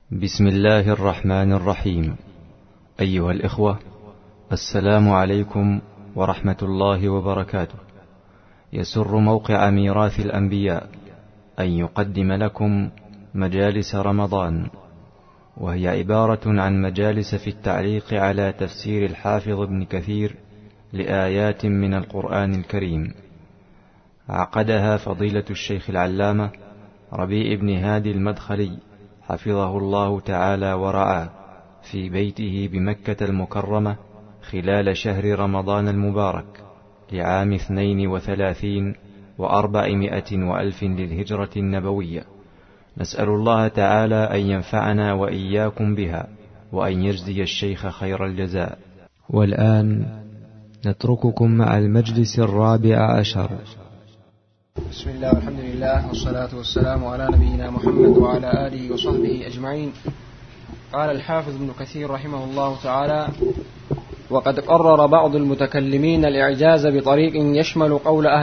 بسم الله الرحمن الرحيم. أيها الإخوة، السلام عليكم ورحمة الله وبركاته. يسر موقع ميراث الأنبياء أن يقدم لكم مجالس رمضان، وهي عبارة عن مجالس في التعليق على تفسير الحافظ ابن كثير لآيات من القرآن الكريم. عقدها فضيلة الشيخ العلامة ربيع بن هادي المدخلي حفظه الله تعالى ورعاه في بيته بمكة المكرمة خلال شهر رمضان المبارك لعام 32 و400 وألف للهجرة النبوية. نسأل الله تعالى أن ينفعنا وإياكم بها، وأن يجزي الشيخ خير الجزاء. والآن نترككم مع المجلس 14. بسم الله والحمد لله والصلاة والسلام على نبينا محمد وعلى آله وصحبه أجمعين. قال الحافظ ابن كثير رحمه الله تعالى: وقد قرر بعض المتكلمين الإعجاز بطريق يشمل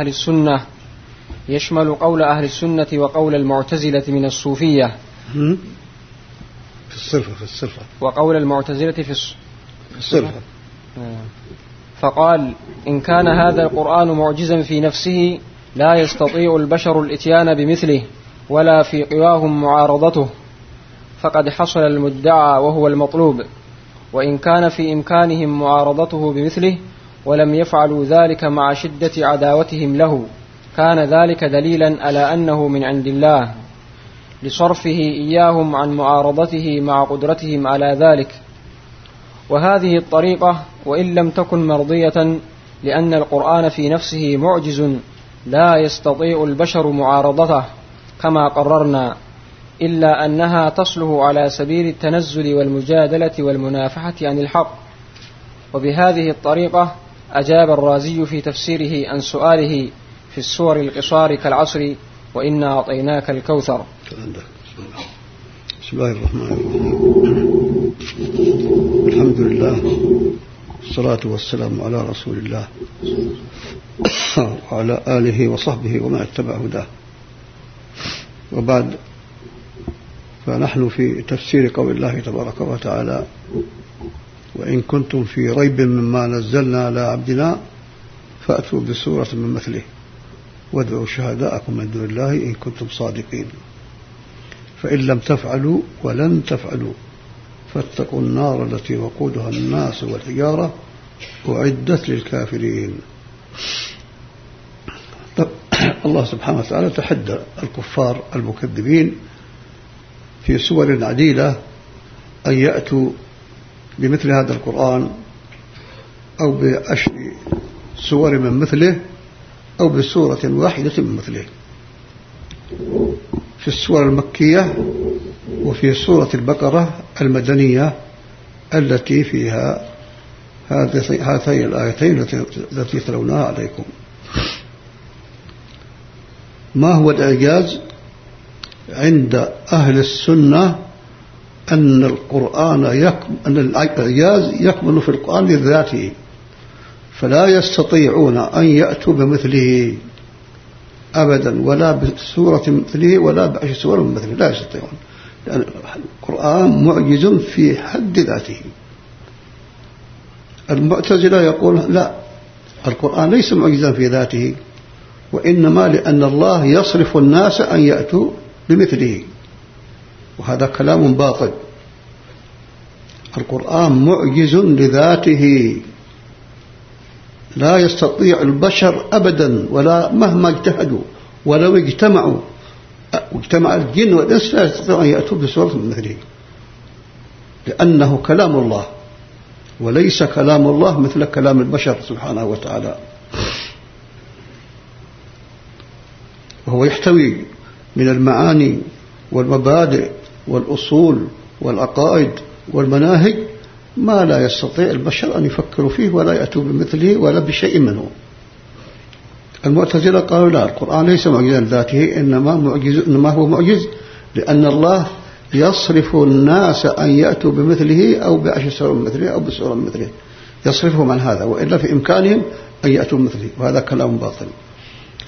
قول أهل السنة وقول المعتزلة من الصوفية في الصفة وقول المعتزلة في الصفة. فقال: إن كان هذا القرآن معجزا في نفسه لا يستطيع البشر الاتيان بمثله ولا في قواهم معارضته، فقد حصل المدعى وهو المطلوب. وإن كان في إمكانهم معارضته بمثله ولم يفعلوا ذلك مع شدة عداوتهم له، كان ذلك دليلا على أنه من عند الله لصرفه إياهم عن معارضته مع قدرتهم على ذلك. وهذه الطريقة وإن لم تكن مرضية، لأن القرآن في نفسه معجز لا يستطيع البشر معارضته كما قررنا، إلا أنها تصلح على سبيل التنزل والمجادلة والمنافحة عن الحق. وبهذه الطريقة أجاب الرازي في تفسيره عن سؤاله في السور القصار كالعصر وإنا أعطيناك الكوثر. بسم الله الرحمن الرحيم. الحمد لله والصلاة والسلام على رسول الله وعلى آله وصحبه ومن اتبع هداه، وبعد، فنحن في تفسير قول الله تبارك وتعالى: وإن كنتم في ريب مما نزلنا على عبدنا فأتوا بسورة من مثله وادعوا شهداءكم من دون الله إن كنتم صادقين، فإن لم تفعلوا ولن تفعلوا فاتقوا النار التي وقودها الناس والحجارة أعدت للكافرين. الله سبحانه وتعالى تحدى الكفار المكذبين في سور عديدة أن يأتوا بمثل هذا القرآن أو بعشر سور من مثله أو بسورة واحدة من مثله، في السور المكية وفي سورة البقرة المدنية التي فيها هاتين الآيتين التي تلوناها عليكم. ما هو الإعجاز؟ عند أهل السنة أن الإعجاز يكمن في القرآن لذاته، فلا يستطيعون أن يأتوا بمثله أبدا، ولا بسورة مثله ولا بعشر سور من مثله، لا يستطيعون، لأن القرآن معجز في حد ذاته. المعتزلة يقول لا، القرآن ليس معجزا في ذاته، وإنما لأن الله يصرف الناس أن يأتوا بمثله، وهذا كلام باطل. القرآن معجز لذاته، لا يستطيع البشر أبدا، ولا مهما اجتهدوا ولو اجتمع الجن والإنس لا يستطيعون أن يأتوا بسورة من مثله، لأنه كلام الله، وليس كلام الله مثل كلام البشر سبحانه وتعالى. وهو يحتوي من المعاني والمبادئ والأصول والعقائد والمناهج ما لا يستطيع البشر أن يفكروا فيه ولا يأتوا بمثله ولا بشيء منه. المعتزلة قالوا لا، القرآن ليس معجزا لذاته، إنما هو معجز لأن الله يصرف الناس أن يأتوا بمثله أو بعشر سور من مثله أو بسورة من مثله، يصرفهم عن هذا، وإلا في إمكانهم أن يأتوا بمثله، وهذا كلام باطل.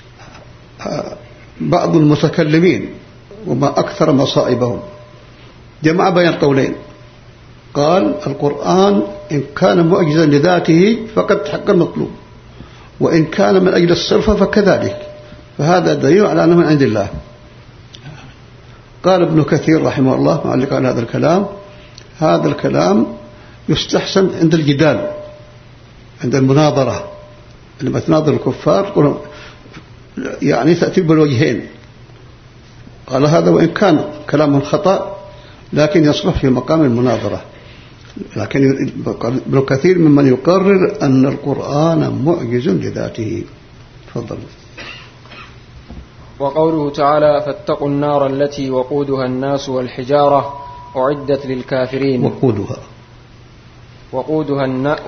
بعض المتكلمين وما أكثر مصائبهم جمع بين القولين، قال القرآن إن كان معجزا لذاته فقد تحقق المطلوب، وإن كان من أجل الصرف فكذلك، فهذا دليل على أنه من عند الله. قال ابن كثير رحمه الله معلق على هذا الكلام يستحسن عند الجدال، عند المناظرة، لما تناظر الكفار يعني تأتي بالوجهين. قال هذا وإن كان كلام خطأ لكن يصلح في مقام المناظرة. لكن ابن كثير ممن يقرر أن القرآن معجز لذاته. تفضل. وقوله تعالى فاتقوا النار التي وقودها الناس والحجارة أعدت للكافرين. وقودها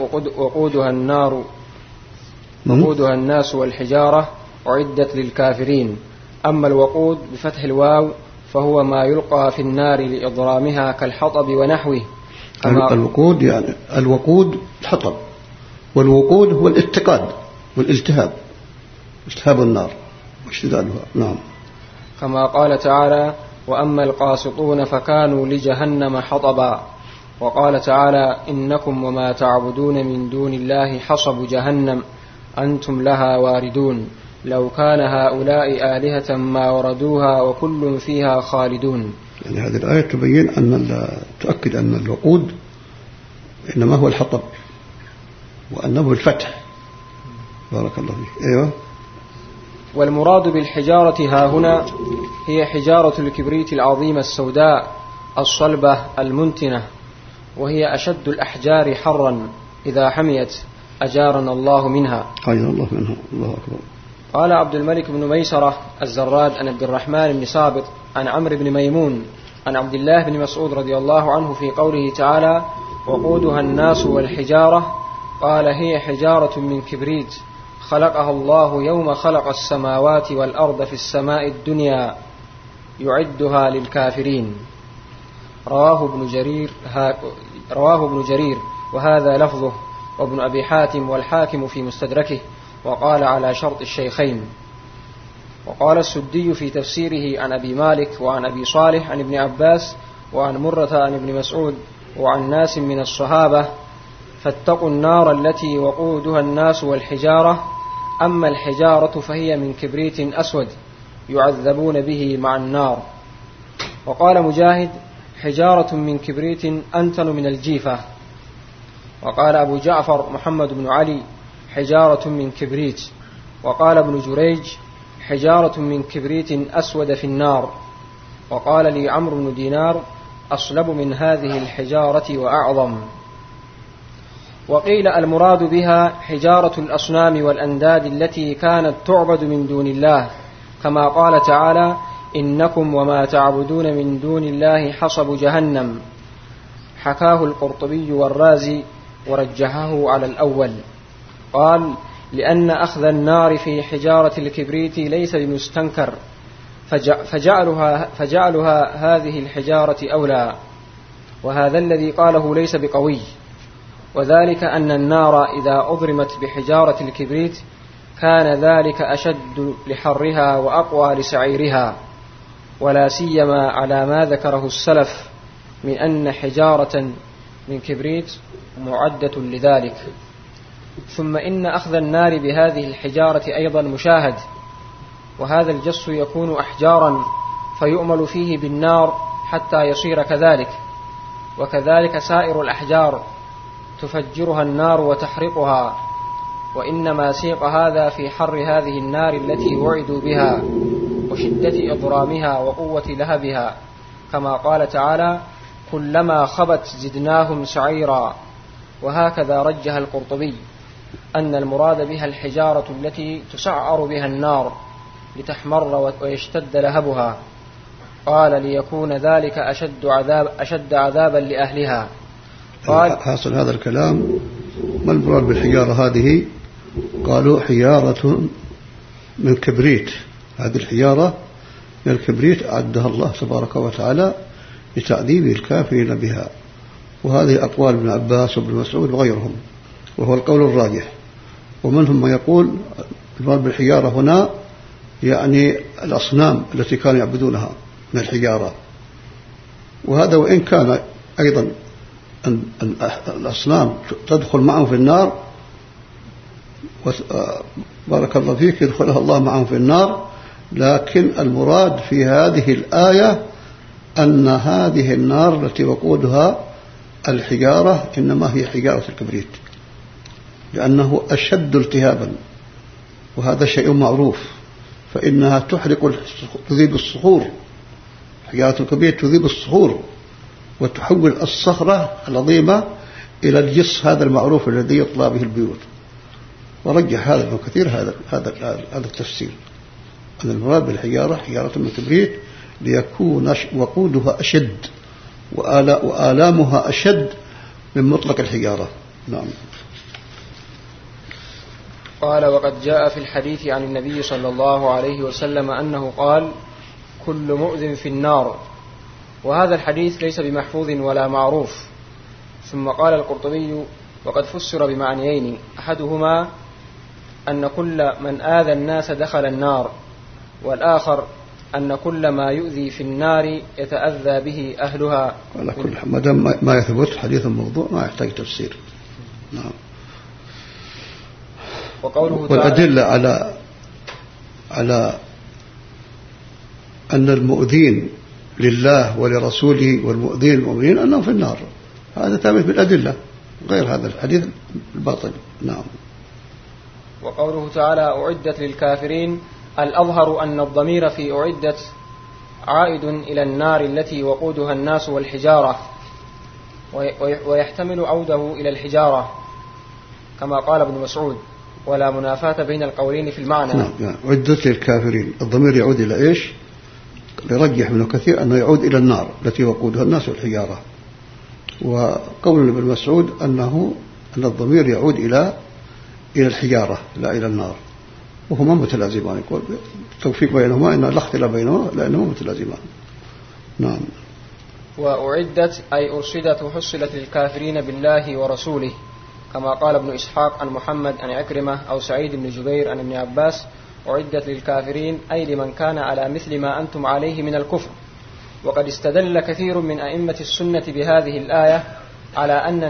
الناس والحجارة أعدت للكافرين. أما الوقود بفتح الواو فهو ما يلقى في النار لإضرامها كالحطب ونحوه. الوقود يعني الوقود الحطب، والوقود هو الاتقاد والالتهاب، التهاب النار واشتدادها. نعم. كما قال تعالى وأما القاسطون فكانوا لجهنم حطبا. وقال تعالى إنكم وما تعبدون من دون الله حصب جهنم أنتم لها واردون لو كان هؤلاء آلهة ما وردوها وكل فيها خالدون. يعني هذه الآية تبين تؤكد أن الوقود إنما هو الحطب وأنه الفتح. بارك الله فيك. أيوة. والمراد بالحجارة ها هنا هي حجارة الكبريت العظيمة السوداء الصلبة المنتنة، وهي أشد الأحجار حرا إذا حميت، أجارنا الله منها. الله منها. الله أكبر. قال عبد الملك بن ميسرة الزراد عن عبد الرحمن بن سابط عن عمرو بن ميمون عن عبد الله بن مسعود رضي الله عنه في قوله تعالى وقودها الناس والحجارة، قال هي حجارة من كبريت خلقها الله يوم خلق السماوات والأرض في السماء الدنيا يعدها للكافرين. رواه ابن جرير وهذا لفظه، وابن أبي حاتم والحاكم في مستدركه، وقال على شرط الشيخين. وقال السدي في تفسيره عن أبي مالك وعن أبي صالح عن ابن عباس وعن مرة عن ابن مسعود وعن ناس من الصحابة فاتقوا النار التي وقودها الناس والحجارة. أما الحجارة فهي من كبريت أسود يعذبون به مع النار. وقال مجاهد حجارة من كبريت أنتن من الجيفة. وقال أبو جعفر محمد بن علي حجارة من كبريت. وقال ابن جريج حجارة من كبريت أسود في النار. وقال لي عمرو بن دينار أصلب من هذه الحجارة وأعظم. وقيل المراد بها حجارة الأصنام والأنداد التي كانت تعبد من دون الله، كما قال تعالى إنكم وما تعبدون من دون الله حصب جهنم. حكاه القرطبي والرازي ورجحه على الأول. قال لأن أخذ النار في حجارة الكبريت ليس بمستنكر، فجعلها هذه الحجارة أولى، وهذا الذي قاله ليس بقوي، وذلك أن النار إذا أضرمت بحجارة الكبريت كان ذلك أشد لحرها وأقوى لسعيرها، ولا سيما على ما ذكره السلف من أن حجارة من كبريت معدة لذلك. ثم إن أخذ النار بهذه الحجارة أيضا مشاهد، وهذا الجص يكون أحجارا فيؤمل فيه بالنار حتى يصير كذلك، وكذلك سائر الأحجار تفجرها النار وتحرقها، وإنما سيق هذا في حر هذه النار التي وعدوا بها وشدة إضرامها وقوة لهبها، كما قال تعالى كلما خبت زدناهم سعيرا. وهكذا رجح القرطبي أن المراد بها الحجارة التي تسعر بها النار لتحمر ويشتد لهبها، قال ليكون ذلك أشد عذابا لأهلها. قال حاصل هذا الكلام ما المراد بالحجارة هذه؟ قالوا حجارة من كبريت، هذه الحجارة من الكبريت أعدها الله تبارك وتعالى لتعذيب الكافرين بها، وهذه أقوال ابن عباس وابن مسعود وغيرهم، وهو القول الراجح. ومنهم من يقول المراد بالحجارة هنا يعني الأصنام التي كانوا يعبدونها من الحجارة، وهذا وإن كان أيضا أن الأصنام تدخل معهم في النار، بارك الله فيك، يدخلها الله معهم في النار، لكن المراد في هذه الآية أن هذه النار التي وقودها الحجارة إنما هي حجارة الكبريت، لأنه أشد التهابا، وهذا شيء معروف، فإنها تذيب الصخور. حجارة الكبريت تذيب الصخور وتحول الصخرة العظيمة إلى الجص هذا المعروف الذي يطلى به البيوت. ورجح هذا ابن كثير هذا التفسير، أن المراد بالحجارة حجارة من كبريت ليكون وقودها أشد وآلامها أشد من مطلق الحجارة. نعم. قال: وقد جاء في الحديث عن النبي صلى الله عليه وسلم أنه قال: كل مؤذن في النار. وهذا الحديث ليس بمحفوظ ولا معروف. ثم قال القرطبي: وقد فسر بمعنيين، أحدهما أن كل من آذى الناس دخل النار، والآخر أن كل ما يؤذي في النار يتأذى به أهلها. على كل حال ما دام ما يثبت حديث الموضوع ما يحتاج تفسير. نعم. وقوله والأدلة على أن المؤذين لله ولرسوله والمؤذين المؤمنين أنهم في النار، هذا ثابت بالأدلة غير هذا الحديث الباطل. نعم. وقوله تعالى: أعدت للكافرين، الأظهر أن الضمير في أعدت عائد إلى النار التي وقودها الناس والحجارة، ويحتمل عوده إلى الحجارة كما قال ابن مسعود، ولا منافاة بين القولين في المعنى. نعم. أعدت للكافرين، الضمير يعود إلى إيش؟ يرجح ابن كثير أنه يعود إلى النار التي وقودها الناس والحجارة، وقول ابن مسعود أن الضمير يعود إلى الحجارة لا إلى النار، وهما متلازمان. يقول التوفيق بينهما إن لا اختلاف بينهما لأنهما متلازمان. نعم. وأعدت أي أرشدت وحصلت للكافرين بالله ورسوله، كما قال ابن إسحاق عن محمد عن عكرمة أو سعيد بن جبير عن ابن عباس: أعدت للكافرين أي لمن كان على مثل ما أنتم عليه من الكفر. وقد استدل كثير من أئمة السنة بهذه الآية على أن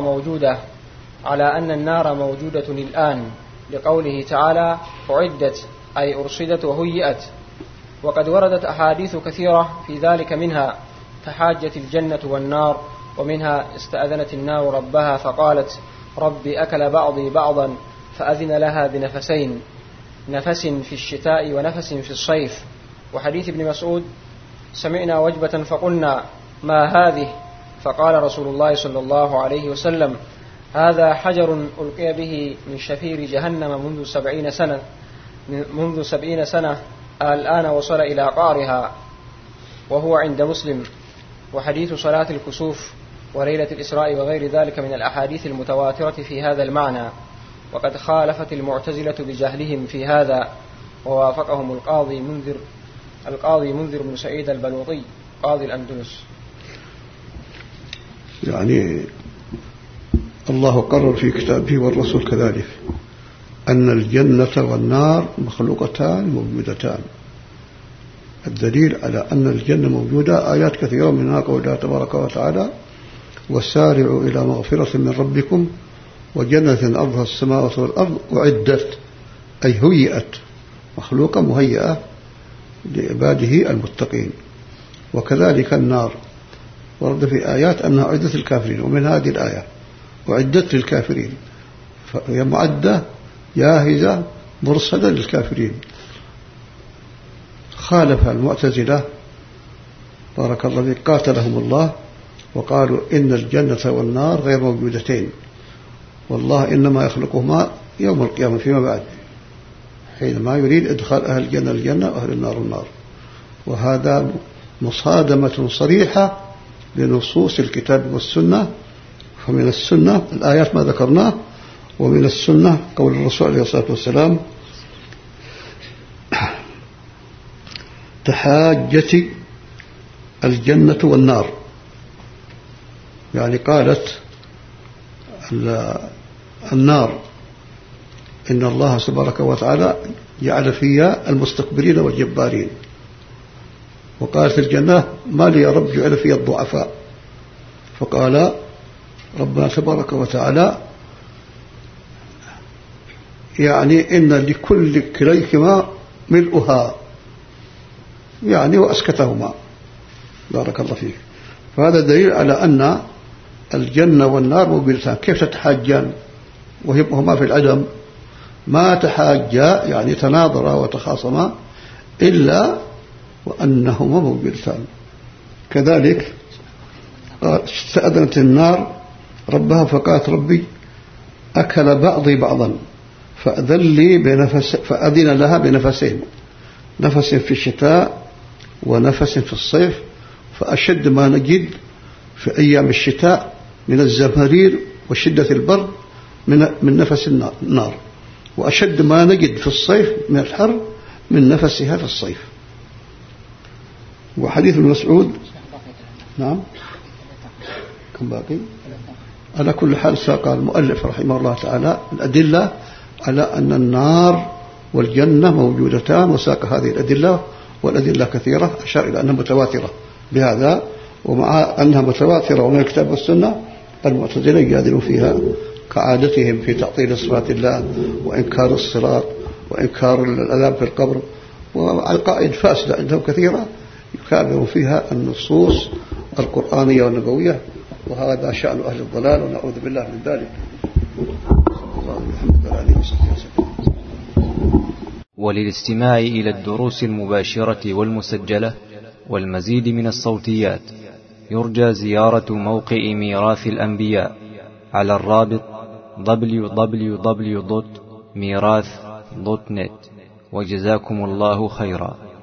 النار موجودة الآن، لقوله تعالى: أعدت أي أرشدت وهيئت. وقد وردت أحاديث كثيرة في ذلك، منها تحاجت الجنة والنار، ومنها استأذنت النار ربها فقالت: ربي أكل بعضي بعضا فأذن لها بنفسين، نفس في الشتاء ونفس في الصيف. وحديث ابن مسعود: سمعنا وجبة فقلنا ما هذه؟ فقال رسول الله صلى الله عليه وسلم: هذا حجر ألقي به من شفير جهنم منذ 70 سنة الآن وصل إلى قعرها، وهو عند مسلم. وحديث صلاة الكسوف وليلة الإسراء وغير ذلك من الأحاديث المتواترة في هذا المعنى. وقد خالفت المعتزلة بجهلهم في هذا، ووافقهم القاضي منذر بن سعيد البلوطي قاضي الأندلس. يعني الله قرر في كتابه والرسول كذلك أن الجنة والنار مخلوقتان موجودتان. الدليل على أن الجنة موجودة آيات كثيرة، منها قوله تبارك وتعالى: وسارعوا إلى مغفرة من ربكم وجنة أرضها السماوات والأرض أعدت أي هيئت، مخلوقة مهيئة لعباده المتقين. وكذلك النار ورد في آيات أنها أعدت للكافرين، ومن هذه الآية أعدت للكافرين، فهي معدة جاهزة مرصدة للكافرين. خالف المعتزلة بارك الله فيك قاتلهم الله، وقالوا إن الجنة والنار غير موجودتين، والله إنما يخلقهما يوم القيامة فيما بعد، حينما يريد إدخال أهل الجنة الجنة وأهل النار النار. وهذا مصادمة صريحة لنصوص الكتاب والسنة. فمن السنة الآيات ما ذكرناه، ومن السنة قول الرسول عليه الصلاة والسلام: تحاجت الجنة والنار، يعني قالت النار إن الله تبارك وتعالى جعل فيها المستكبرين والجبارين، وقالت الجنة ما لي يا رب جعل في الضعفاء، فقال ربنا تبارك وتعالى يعني إن لكل كليكما ملؤها، يعني وأسكتهما. بارك الله فيك. فهذا دليل على أن الجنة والنار موجودتان. كيف تتحاجان وهما في العدم؟ ما تحاجا يعني تناظرا وتخاصما إلا وأنهما موجودتان. كذلك استأذنت النار ربها فقالت ربي أكل بعضي بعضا فأذن لها بنفسين، نفس في الشتاء ونفس في الصيف، فأشد ما نجد في أيام الشتاء من الزمهرير وشدة البرد من نفس النار، وأشد ما نجد في الصيف من الحر من نفسها في الصيف. وحديث ابن مسعود نعم كم باقي؟ على كل حال ساق المؤلف رحمه الله تعالى الأدلة على أن النار والجنة موجودتان، وساق هذه الأدلة والأدلة كثيرة، أشار إلى أنها متواترة بهذا. ومع أنها متواترة ومن الكتاب والسنة المعتزلة يجادلون فيها كعادتهم في تعطيل صفات الله وإنكار الصراط وإنكار العذاب في القبر، والعقائد فاسدة عندهم كثيرة يكابرون فيها النصوص القرآنية والنبوية، وهذا شأن أهل الضلال ونعوذ بالله من ذلك. وللاستماع إلى الدروس المباشرة والمسجلة والمزيد من الصوتيات يرجى زيارة موقع ميراث الأنبياء على الرابط www.mirath.net. وجزاكم الله خيرا.